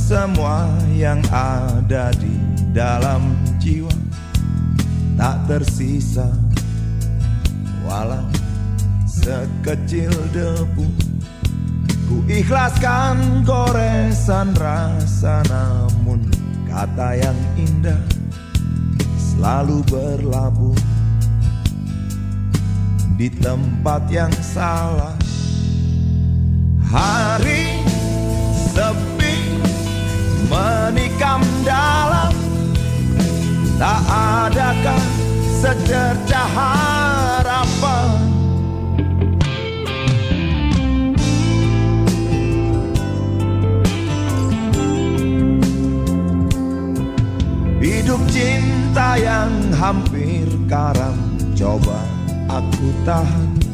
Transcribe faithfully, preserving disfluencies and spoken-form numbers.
semua yang ada di dalam jiwa tak tersisa walau sekecil debu. Ku ikhlaskan goresan rasa, namun kata yang indah selalu berlabuh di tempat yang salah. Hari sepi menikam dalam, tak adakah secercah harapan. Hidup cinta yang hampir karam, coba aku tahan.